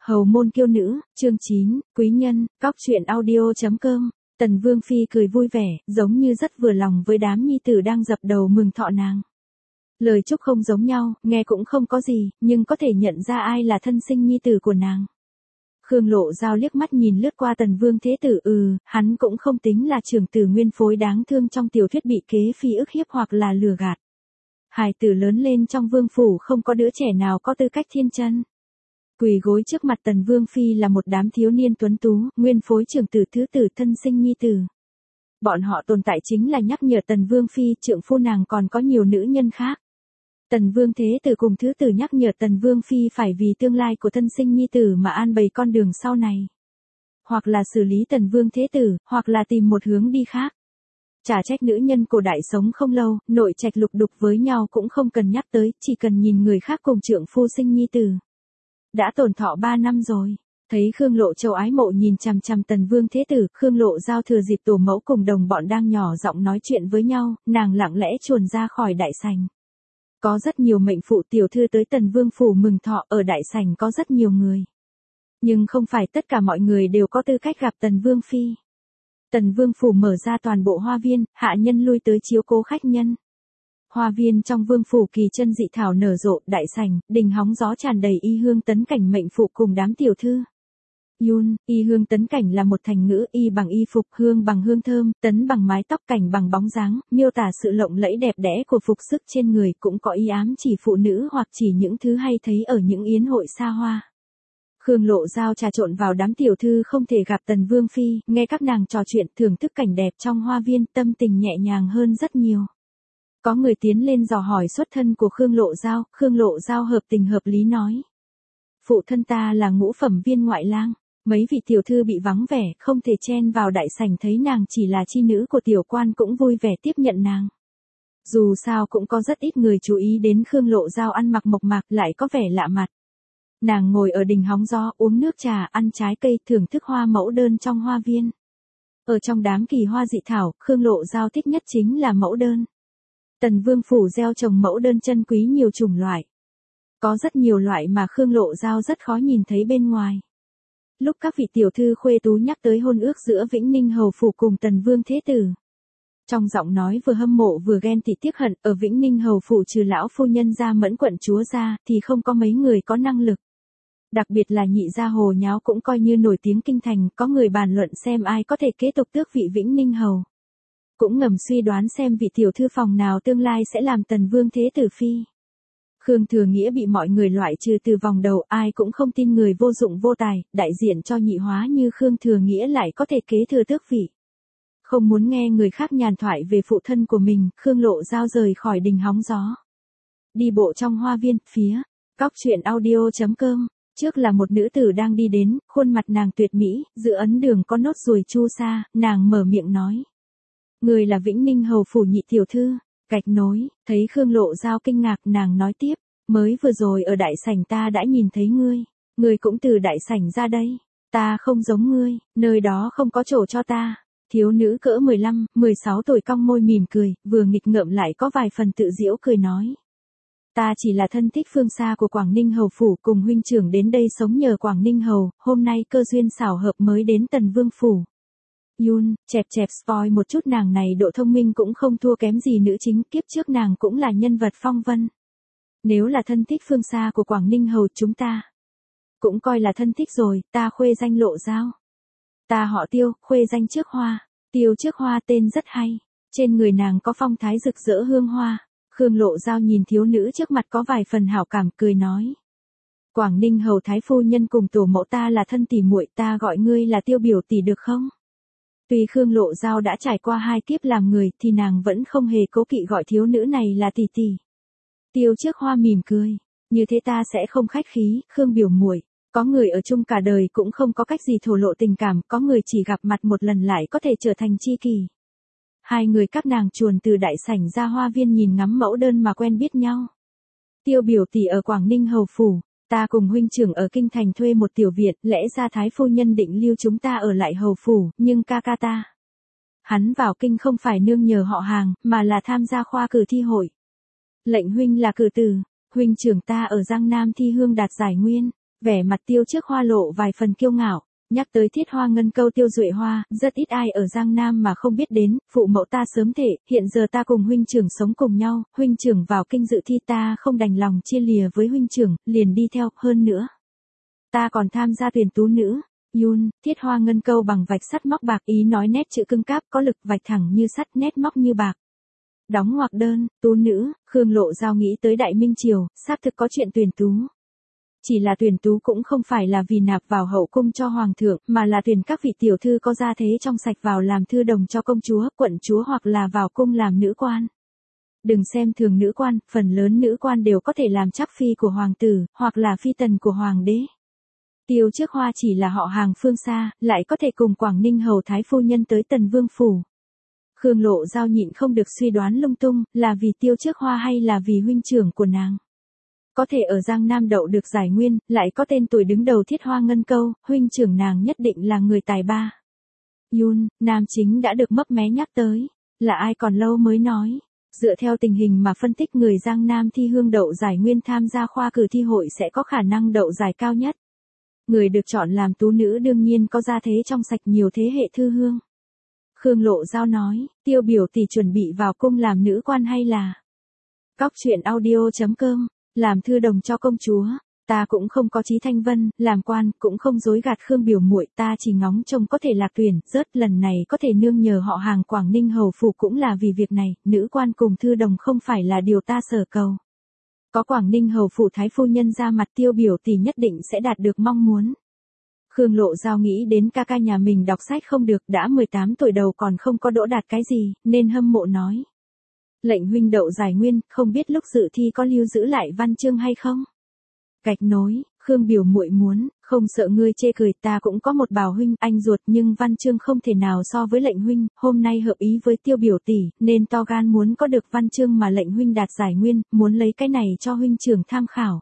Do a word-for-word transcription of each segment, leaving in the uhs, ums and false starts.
Hầu môn kiêu nữ, chương chín, quý nhân, cóc truyện audio chấm com. Tần Vương Phi cười vui vẻ, giống như rất vừa lòng với đám nhi tử đang dập đầu mừng thọ nàng. Lời chúc không giống nhau, nghe cũng không có gì, nhưng có thể nhận ra ai là thân sinh nhi tử của nàng. Khương Lộ Giao liếc mắt nhìn lướt qua Tần Vương Thế Tử, ừ, hắn cũng không tính là trưởng tử nguyên phối đáng thương trong tiểu thuyết bị kế phi ức hiếp hoặc là lừa gạt. Hài tử lớn lên trong vương phủ không có đứa trẻ nào có tư cách thiên chân. Quỳ gối trước mặt Tần Vương Phi là một đám thiếu niên tuấn tú, nguyên phối trưởng tử thứ tử thân sinh nhi tử. Bọn họ tồn tại chính là nhắc nhở Tần Vương Phi trượng phu nàng còn có nhiều nữ nhân khác. Tần Vương Thế Tử cùng thứ tử nhắc nhở Tần Vương Phi phải vì tương lai của thân sinh nhi tử mà an bày con đường sau này. Hoặc là xử lý Tần Vương Thế Tử, hoặc là tìm một hướng đi khác. Chả trách nữ nhân cổ đại sống không lâu, nội trạch lục đục với nhau cũng không cần nhắc tới, chỉ cần nhìn người khác cùng trượng phu sinh nhi tử. Đã tồn thọ ba năm rồi. Thấy Khương Lộ Châu ái mộ nhìn chằm chằm Tần Vương Thế Tử, Khương Lộ Giao thừa dịp tổ mẫu cùng đồng bọn đang nhỏ giọng nói chuyện với nhau, nàng lặng lẽ chuồn ra khỏi đại sảnh. Có rất nhiều mệnh phụ tiểu thư tới Tần Vương phủ mừng thọ, ở đại sảnh có rất nhiều người. Nhưng không phải tất cả mọi người đều có tư cách gặp Tần Vương Phi. Tần Vương phủ mở ra toàn bộ hoa viên, hạ nhân lui tới chiếu cố khách nhân. Hoa viên trong vương phủ kỳ chân dị thảo nở rộ, đại sảnh, đình hóng gió tràn đầy y hương tấn cảnh mệnh phụ cùng đám tiểu thư. Yun, y hương tấn cảnh là một thành ngữ, y bằng y phục, hương bằng hương thơm, tấn bằng mái tóc, cảnh bằng bóng dáng, miêu tả sự lộng lẫy đẹp đẽ của phục sức trên người, cũng có ý ám chỉ phụ nữ hoặc chỉ những thứ hay thấy ở những yến hội xa hoa. Khương Lộ Giao trà trộn vào đám tiểu thư không thể gặp Tần Vương Phi, nghe các nàng trò chuyện thưởng thức cảnh đẹp trong hoa viên, tâm tình nhẹ nhàng hơn rất nhiều. Có người tiến lên dò hỏi xuất thân của Khương Lộ Giao, Khương Lộ Giao hợp tình hợp lý nói. Phụ thân ta là ngũ phẩm viên ngoại lang, mấy vị tiểu thư bị vắng vẻ, không thể chen vào đại sảnh thấy nàng chỉ là chi nữ của tiểu quan cũng vui vẻ tiếp nhận nàng. Dù sao cũng có rất ít người chú ý đến Khương Lộ Giao ăn mặc mộc mạc lại có vẻ lạ mặt. Nàng ngồi ở đình hóng gió, uống nước trà, ăn trái cây, thưởng thức hoa mẫu đơn trong hoa viên. Ở trong đám kỳ hoa dị thảo, Khương Lộ Giao thích nhất chính là mẫu đơn. Tần Vương phủ gieo trồng mẫu đơn chân quý nhiều chủng loại. Có rất nhiều loại mà Khương Lộ Giao rất khó nhìn thấy bên ngoài. Lúc các vị tiểu thư khuê tú nhắc tới hôn ước giữa Vĩnh Ninh hầu phủ cùng Tần Vương Thế Tử, trong giọng nói vừa hâm mộ vừa ghen tị tiếc hận, ở Vĩnh Ninh hầu phủ trừ lão phu nhân gia Mẫn quận chúa ra thì không có mấy người có năng lực. Đặc biệt là nhị gia Hồ Nháo cũng coi như nổi tiếng kinh thành, có người bàn luận xem ai có thể kế tục tước vị Vĩnh Ninh hầu. Cũng ngầm suy đoán xem vị tiểu thư phòng nào tương lai sẽ làm Tần Vương Thế Tử phi. Khương Thừa Nghĩa bị mọi người loại trừ từ vòng đầu, ai cũng không tin người vô dụng vô tài, đại diện cho nhị hóa như Khương Thừa Nghĩa lại có thể kế thừa tước vị. Không muốn nghe người khác nhàn thoại về phụ thân của mình, Khương Lộ Giao rời khỏi đình hóng gió. Đi bộ trong hoa viên, phía, cóc truyện audio chấm com. Trước là một nữ tử đang đi đến, khuôn mặt nàng tuyệt mỹ, giữa ấn đường có nốt ruồi chu sa, nàng mở miệng nói. Người là Vĩnh Ninh hầu phủ nhị tiểu thư, gạch nối, thấy Khương Lộ Giao kinh ngạc, nàng nói tiếp, mới vừa rồi ở đại sảnh ta đã nhìn thấy ngươi, ngươi cũng từ đại sảnh ra đây, ta không giống ngươi, nơi đó không có chỗ cho ta. Thiếu nữ cỡ mười lăm, mười sáu tuổi cong môi mỉm cười, vừa nghịch ngợm lại có vài phần tự giễu cười nói. Ta chỉ là thân thích phương xa của Quảng Ninh hầu phủ, cùng huynh trưởng đến đây sống nhờ Quảng Ninh hầu, hôm nay cơ duyên xảo hợp mới đến Tần Vương phủ. Yun, chẹp chẹp spoil một chút, nàng này độ thông minh cũng không thua kém gì nữ chính, kiếp trước nàng cũng là nhân vật phong vân. Nếu là thân thích phương xa của Quảng Ninh hầu chúng ta cũng coi là thân thích rồi, ta khuê danh Lộ Giao. Ta họ Tiêu, khuê danh Trước Hoa, Tiêu Trước Hoa tên rất hay, trên người nàng có phong thái rực rỡ hương hoa. Khương Lộ Giao nhìn thiếu nữ trước mặt có vài phần hảo cảm, cười nói. Quảng Ninh hầu thái phu nhân cùng tổ mẫu ta là thân tỷ muội, ta gọi ngươi là Tiêu biểu tỷ được không? Tuy Khương Lộ Giao đã trải qua hai kiếp làm người thì nàng vẫn không hề cố kỵ gọi thiếu nữ này là tỷ tỷ. Tiêu Trước Hoa mỉm cười, như thế ta sẽ không khách khí, Khương biểu muội. Có người ở chung cả đời cũng không có cách gì thổ lộ tình cảm, có người chỉ gặp mặt một lần lại có thể trở thành tri kỷ. Hai người các nàng chuồn từ đại sảnh ra hoa viên nhìn ngắm mẫu đơn mà quen biết nhau. Tiêu biểu tỷ ở Quảng Ninh hầu phủ, ta cùng huynh trưởng ở kinh thành thuê một tiểu viện, lẽ ra thái phu nhân định lưu chúng ta ở lại hầu phủ, nhưng ca ca ta. Hắn vào kinh không phải nương nhờ họ hàng, mà là tham gia khoa cử thi hội. Lệnh huynh là cử tử, huynh trưởng ta ở Giang Nam thi hương đạt giải nguyên. Vẻ mặt Tiêu Trước Hoa lộ vài phần kiêu ngạo, nhắc tới Thiết Hoa Ngân Câu Tiêu Duệ Hoa, rất ít ai ở Giang Nam mà không biết đến, phụ mẫu ta sớm thể, hiện giờ ta cùng huynh trưởng sống cùng nhau, huynh trưởng vào kinh dự thi ta không đành lòng chia lìa với huynh trưởng, liền đi theo, hơn nữa. Ta còn tham gia tuyển tú nữ. Yun, Thiết Hoa Ngân Câu bằng vạch sắt móc bạc, ý nói nét chữ cưng cáp có lực, vạch thẳng như sắt, nét móc như bạc. Đóng ngoặc đơn, tú nữ, Khương Lộ Giao nghĩ tới Đại Minh Triều, xác thực có chuyện tuyển tú. Chỉ là tuyển tú cũng không phải là vì nạp vào hậu cung cho hoàng thượng, mà là tuyển các vị tiểu thư có gia thế trong sạch vào làm thư đồng cho công chúa, quận chúa hoặc là vào cung làm nữ quan. Đừng xem thường nữ quan, phần lớn nữ quan đều có thể làm chắc phi của hoàng tử, hoặc là phi tần của hoàng đế. Tiêu Trước Hoa chỉ là họ hàng phương xa, lại có thể cùng Quảng Ninh hầu thái phu nhân tới Tần Vương phủ. Khương Lộ Giao nhịn không được suy đoán lung tung, là vì Tiêu Trước Hoa hay là vì huynh trưởng của nàng. Có thể ở Giang Nam đậu được giải nguyên, lại có tên tuổi đứng đầu Thiết Hoa Ngân Câu, huynh trưởng nàng nhất định là người tài ba. Yun, nam chính đã được mấp mé nhắc tới, là ai còn lâu mới nói. Dựa theo tình hình mà phân tích, người Giang Nam thi hương đậu giải nguyên tham gia khoa cử thi hội sẽ có khả năng đậu giải cao nhất. Người được chọn làm tú nữ đương nhiên có gia thế trong sạch, nhiều thế hệ thư hương. Khương Lộ Giao nói, Tiêu biểu tỷ chuẩn bị vào cung làm nữ quan hay là? Cóc truyện audio chấm com, làm thư đồng cho công chúa. Ta cũng không có chí thanh vân, làm quan, cũng không dối gạt Khương biểu muội, ta chỉ ngóng trông có thể lạc tuyển, rớt lần này có thể nương nhờ họ hàng Quảng Ninh hầu phủ cũng là vì việc này, nữ quan cùng thư đồng không phải là điều ta sở cầu. Có Quảng Ninh hầu phủ thái phu nhân ra mặt, Tiêu biểu tỷ nhất định sẽ đạt được mong muốn. Khương Lộ Giao nghĩ đến ca ca nhà mình đọc sách không được, đã mười tám tuổi đầu còn không có đỗ đạt cái gì, nên hâm mộ nói. Lệnh huynh đậu giải nguyên, không biết lúc dự thi có lưu giữ lại văn chương hay không? Gạch nối, Khương biểu muội muốn, không sợ ngươi chê cười, ta cũng có một bảo huynh, anh ruột, nhưng văn chương không thể nào so với lệnh huynh, hôm nay hợp ý với Tiêu biểu tỷ, nên to gan muốn có được văn chương mà lệnh huynh đạt giải nguyên, muốn lấy cái này cho huynh trưởng tham khảo.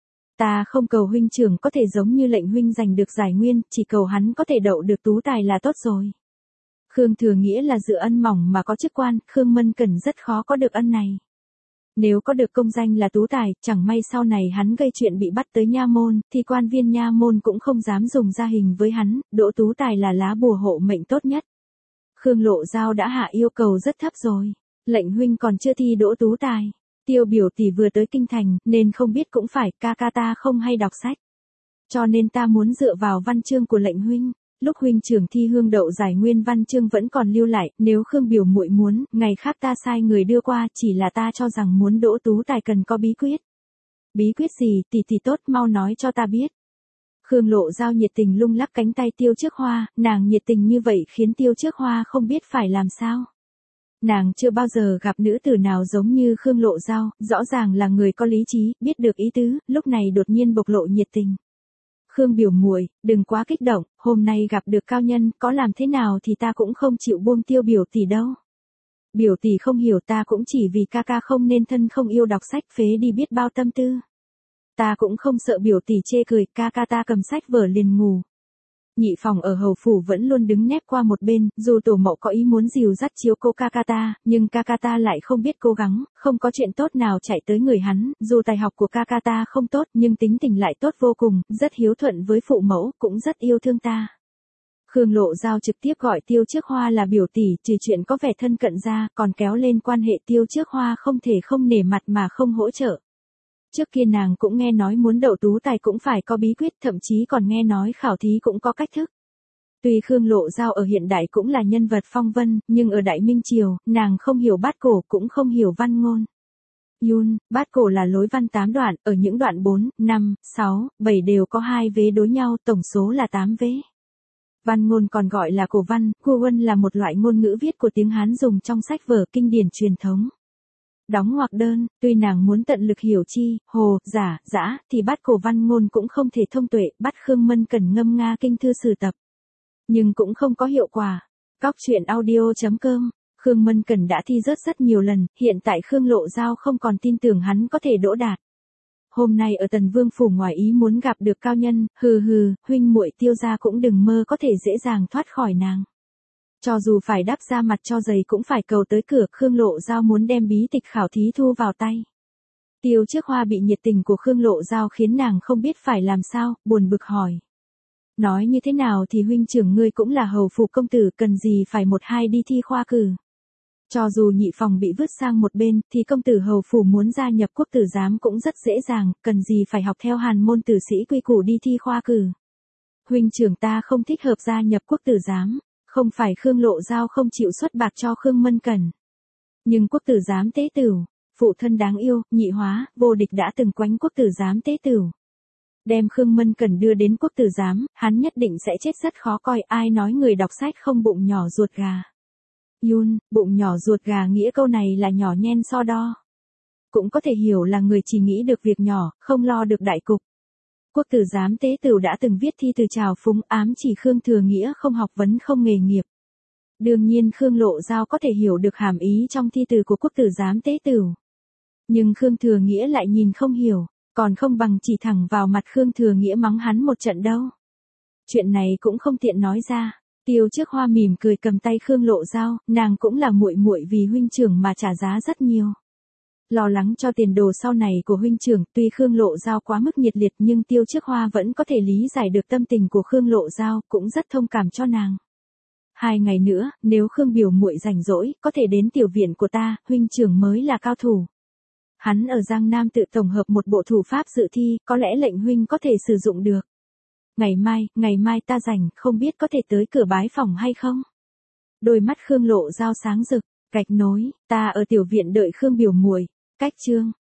Ta không cầu huynh trưởng có thể giống như lệnh huynh giành được giải nguyên, chỉ cầu hắn có thể đậu được tú tài là tốt rồi. Khương Thừa Nghĩa là dựa ân mỏng mà có chức quan, Khương Mân Cẩn rất khó có được ân này. Nếu có được công danh là tú tài, chẳng may sau này hắn gây chuyện bị bắt tới nha môn, thì quan viên nha môn cũng không dám dùng gia hình với hắn, đỗ tú tài là lá bùa hộ mệnh tốt nhất. Khương Lộ Giao đã hạ yêu cầu rất thấp rồi, lệnh huynh còn chưa thi đỗ tú tài. Tiêu biểu tỷ vừa tới kinh thành, nên không biết cũng phải, ca ca ta không hay đọc sách. Cho nên ta muốn dựa vào văn chương của lệnh huynh. Lúc huynh trưởng thi hương đậu giải nguyên văn chương vẫn còn lưu lại, nếu Khương biểu muội muốn, ngày khác ta sai người đưa qua, chỉ là ta cho rằng muốn đỗ tú tài cần có bí quyết. Bí quyết gì, tỷ tỷ tốt, mau nói cho ta biết. Khương Lộ Giao nhiệt tình lung lắc cánh tay Tiêu Trước Hoa, nàng nhiệt tình như vậy khiến Tiêu Trước Hoa không biết phải làm sao. Nàng chưa bao giờ gặp nữ tử nào giống như Khương Lộ Giao, rõ ràng là người có lý trí, biết được ý tứ, lúc này đột nhiên bộc lộ nhiệt tình. Khương biểu muội, đừng quá kích động, hôm nay gặp được cao nhân, có làm thế nào thì ta cũng không chịu buông Tiêu biểu tỷ đâu. Biểu tỷ không hiểu, ta cũng chỉ vì ca ca không nên thân không yêu đọc sách, phế đi biết bao tâm tư. Ta cũng không sợ biểu tỷ chê cười, ca ca ta cầm sách vở liền ngủ. Nhị phòng ở hầu phủ vẫn luôn đứng nép qua một bên, dù tổ mẫu có ý muốn dìu dắt chiếu cô ca ca ta, nhưng ca ca ta lại không biết cố gắng, không có chuyện tốt nào chạy tới người hắn, dù tài học của ca ca ta không tốt nhưng tính tình lại tốt vô cùng, rất hiếu thuận với phụ mẫu, cũng rất yêu thương ta. Khương Lộ Giao trực tiếp gọi Tiêu Trước Hoa là biểu tỷ, trừ chuyện có vẻ thân cận ra, còn kéo lên quan hệ Tiêu Trước Hoa không thể không nể mặt mà không hỗ trợ. Trước kia nàng cũng nghe nói muốn đậu tú tài cũng phải có bí quyết, thậm chí còn nghe nói khảo thí cũng có cách thức. Tuy Khương Lộ Giao ở hiện đại cũng là nhân vật phong vân, nhưng ở Đại Minh Triều, nàng không hiểu bát cổ cũng không hiểu văn ngôn. Yun, bát cổ là lối văn tám đoạn, ở những đoạn bốn, năm, sáu, bảy đều có hai vế đối nhau, tổng số là tám vế. Văn ngôn còn gọi là cổ văn, Kuon là một loại ngôn ngữ viết của tiếng Hán dùng trong sách vở kinh điển truyền thống. Đóng ngoặc đơn, tuy nàng muốn tận lực hiểu chi, hồ, giả, dã, thì bắt cổ văn ngôn cũng không thể thông tuệ, bắt Khương Mân Cẩn ngâm nga kinh thư sử tập. Nhưng cũng không có hiệu quả. Cóc truyện audio chấm com, Khương Mân Cẩn đã thi rớt rất nhiều lần, hiện tại Khương Lộ Giao không còn tin tưởng hắn có thể đỗ đạt. Hôm nay ở Tần Vương phủ ngoài ý muốn gặp được cao nhân, hừ hừ, huynh muội Tiêu gia cũng đừng mơ có thể dễ dàng thoát khỏi nàng. Cho dù phải đắp ra mặt cho giày cũng phải cầu tới cửa, Khương Lộ Giao muốn đem bí tịch khảo thí thu vào tay. Tiêu Trước Hoa bị nhiệt tình của Khương Lộ Giao khiến nàng không biết phải làm sao, buồn bực hỏi. Nói như thế nào thì huynh trưởng ngươi cũng là hầu phủ công tử, cần gì phải một hai đi thi khoa cử. Cho dù nhị phòng bị vứt sang một bên, thì công tử hầu phủ muốn gia nhập quốc tử giám cũng rất dễ dàng, cần gì phải học theo hàn môn tử sĩ quy củ đi thi khoa cử. Huynh trưởng ta không thích hợp gia nhập quốc tử giám, không phải Khương Lộ Giao không chịu xuất bạc cho Khương Mân Cẩn. Nhưng quốc tử giám tế tửu, phụ thân đáng yêu, nhị hóa, vô địch đã từng quánh quốc tử giám tế tửu. Đem Khương Mân Cẩn đưa đến quốc tử giám, hắn nhất định sẽ chết rất khó coi, ai nói người đọc sách không bụng nhỏ ruột gà. Yun, bụng nhỏ ruột gà nghĩa câu này là nhỏ nhen so đo. Cũng có thể hiểu là người chỉ nghĩ được việc nhỏ, không lo được đại cục. Quốc tử giám tế tửu đã từng viết thi từ trào phúng ám chỉ Khương Thừa Nghĩa không học vấn không nghề nghiệp. Đương nhiên Khương Lộ Giao có thể hiểu được hàm ý trong thi từ của quốc tử giám tế tửu. Nhưng Khương Thừa Nghĩa lại nhìn không hiểu, còn không bằng chỉ thẳng vào mặt Khương Thừa Nghĩa mắng hắn một trận đâu. Chuyện này cũng không tiện nói ra. Tiêu Trước Hoa mỉm cười cầm tay Khương Lộ Giao, nàng cũng là muội muội vì huynh trưởng mà trả giá rất nhiều. Lo lắng cho tiền đồ sau này của huynh trưởng, tuy Khương Lộ Giao quá mức nhiệt liệt nhưng Tiêu Trước Hoa vẫn có thể lý giải được tâm tình của Khương Lộ Giao, cũng rất thông cảm cho nàng. Hai ngày nữa, nếu Khương biểu muội rảnh rỗi, có thể đến tiểu viện của ta, huynh trưởng mới là cao thủ. Hắn ở Giang Nam tự tổng hợp một bộ thủ pháp dự thi, có lẽ lệnh huynh có thể sử dụng được. Ngày mai, ngày mai ta rảnh, không biết có thể tới cửa bái phòng hay không? Đôi mắt Khương Lộ Giao sáng rực, gạch nối, ta ở tiểu viện đợi Khương biểu muội. Cách chương